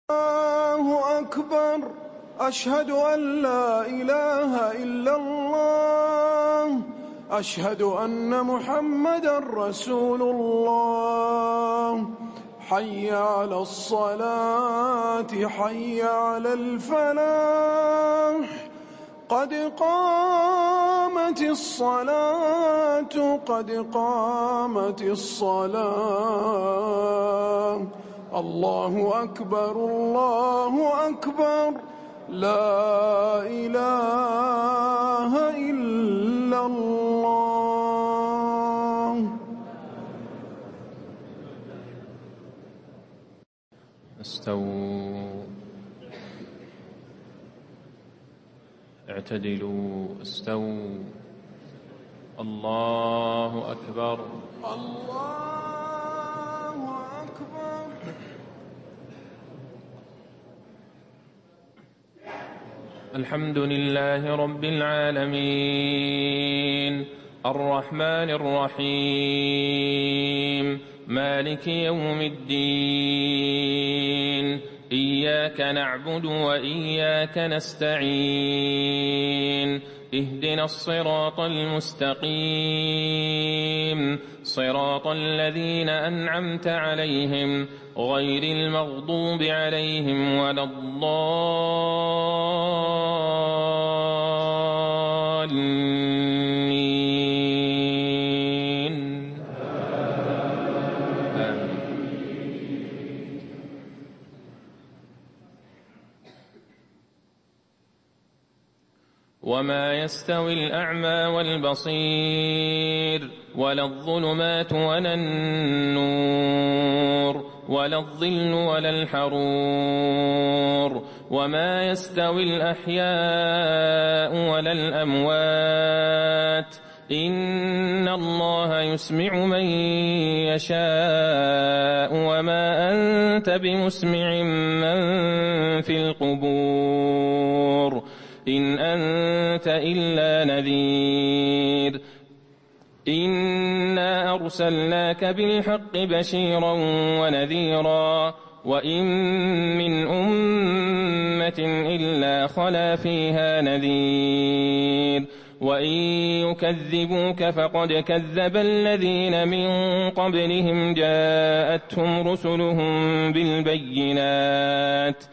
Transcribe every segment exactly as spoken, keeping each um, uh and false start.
الله أكبر. أشهد أن لا إله إلا الله. أشهد أن محمدا رسول الله. حي على الصلاة، حي على الفلاح، قد قامت الصلاة، قد قامت الصلاة. الله أكبر، الله أكبر، لا إله إلا الله. استووا، اعتدلوا، استووا. الله أكبر، الله أكبر. الحمد لله رب العالمين، الرحمن الرحيم، مالك يوم الدين. إياك نعبد وإياك نستعين. اهدنا الصراط المستقيم، صراط الذين أنعمت عليهم غير المغضوب عليهم ولا الضالين. آمين. وما يستوي الأعمى والبصير، ولا الظلمات ولا النور، ولا الظل ولا الحرور. وما يستوي الأحياء ولا الأموات، إن الله يسمع من يشاء، وما أنت بمسمع من في القبور، إن أنت إلا نذير. إنا أرسلناك بالحق بشيرا ونذيرا، وإن من أمة إلا خلا فيها نذير. وإن يكذبوك فقد كذب الذين من قبلهم، جاءتهم رسلهم بالبينات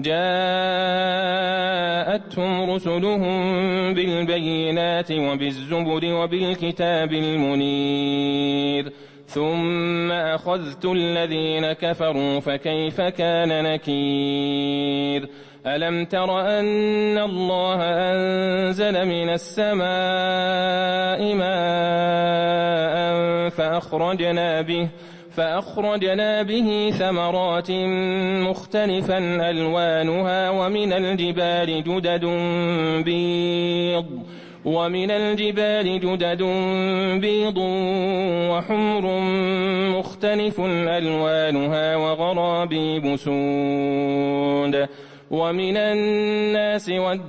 جاءتهم رسلهم بالبينات وبالزبر وبالكتاب المنير، ثم أخذت الذين كفروا فكيف كان نكير. ألم تر أن الله أنزل من السماء ماء فأخرجنا به فأخرجنا به ثمرات مختلفا ألوانها، ومن الجبال جدد بيض ومن الجبال جدد بيض وحمر مختلف ألوانها وغرابيب سود. ومن الناس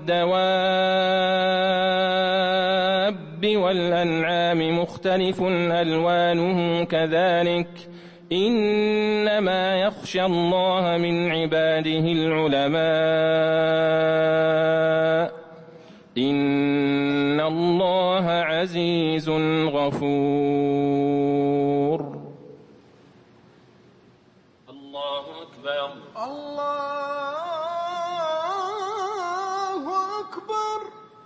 والدواب والأنعام مختلف ألوانه كذلك، إنما يخشى الله من عباده العلماء، إن الله عزيز غفور. الله أكبر، الله أكبر.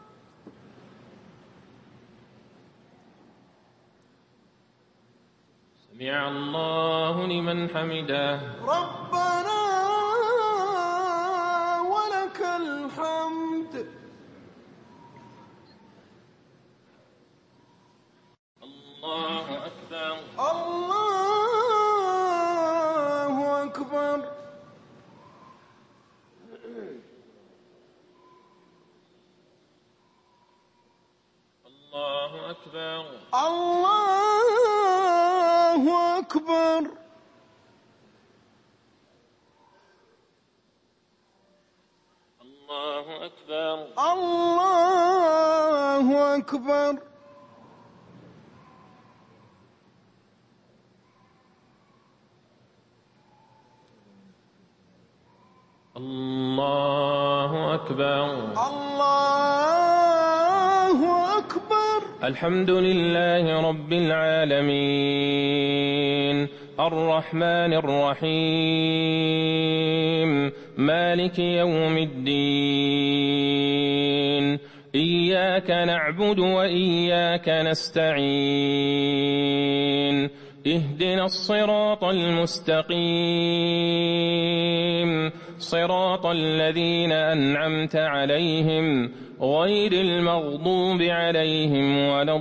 سمع الله لمن حمده. ربنا ولك الحمد. الله أكبر، الله أكبر. الله أكبر، الله أكبر. الله أكبر، الله أكبر. الله أكبر. الله أكبر. الحمد لله رب العالمين الرحمن الرحيم مالك يوم الدين إياك نعبد وإياك نستعين اهدنا الصراط المستقيم صراط الذين أنعمت عليهم غير المغضوب عليهم ولا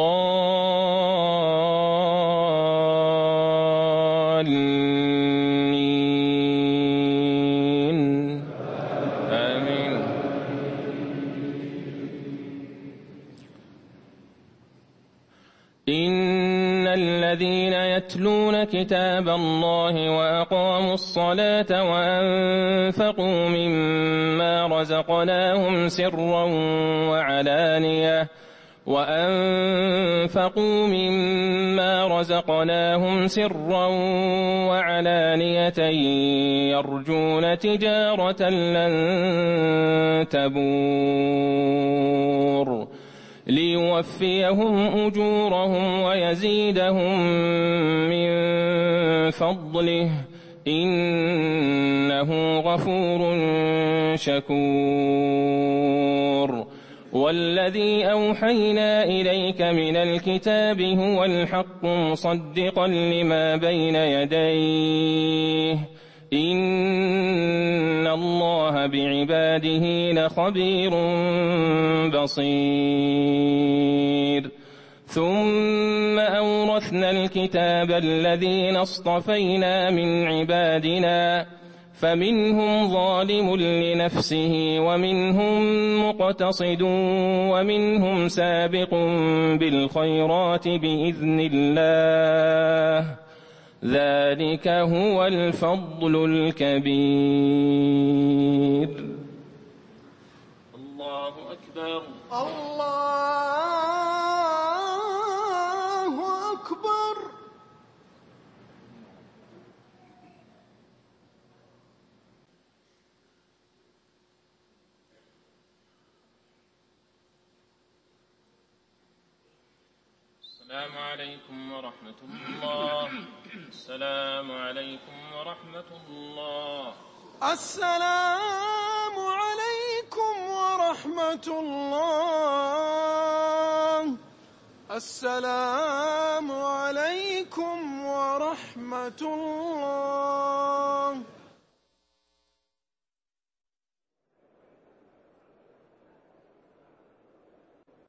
الضالين آمين. إن الذين يتلون كتاب الله وأقاموا الصلاة وأنفقوا مما رزقناهم سرا وعلانية وأنفقوا مما رزقناهم سرا وعلانية يرجون تجارة لن تبور ليوفيهم أجورهم ويزيدهم من فضله إنه غفور شكور. والذي أوحينا إليك من الكتاب هو الحق مصدقا لما بين يديه إن الله بعباده لخبير بصير. ثم أورثنا الكتاب الذين اصطفينا من عبادنا فمنهم ظالم لنفسه ومنهم مقتصد ومنهم سابق بالخيرات بإذن الله ذلك هو الفضل الكبير. الله أكبر. الله أكبر. السلام عليكم ورحمة الله. السلام عليكم ورحمة الله. السلام عليكم ورحمة الله. السلام عليكم ورحمة الله.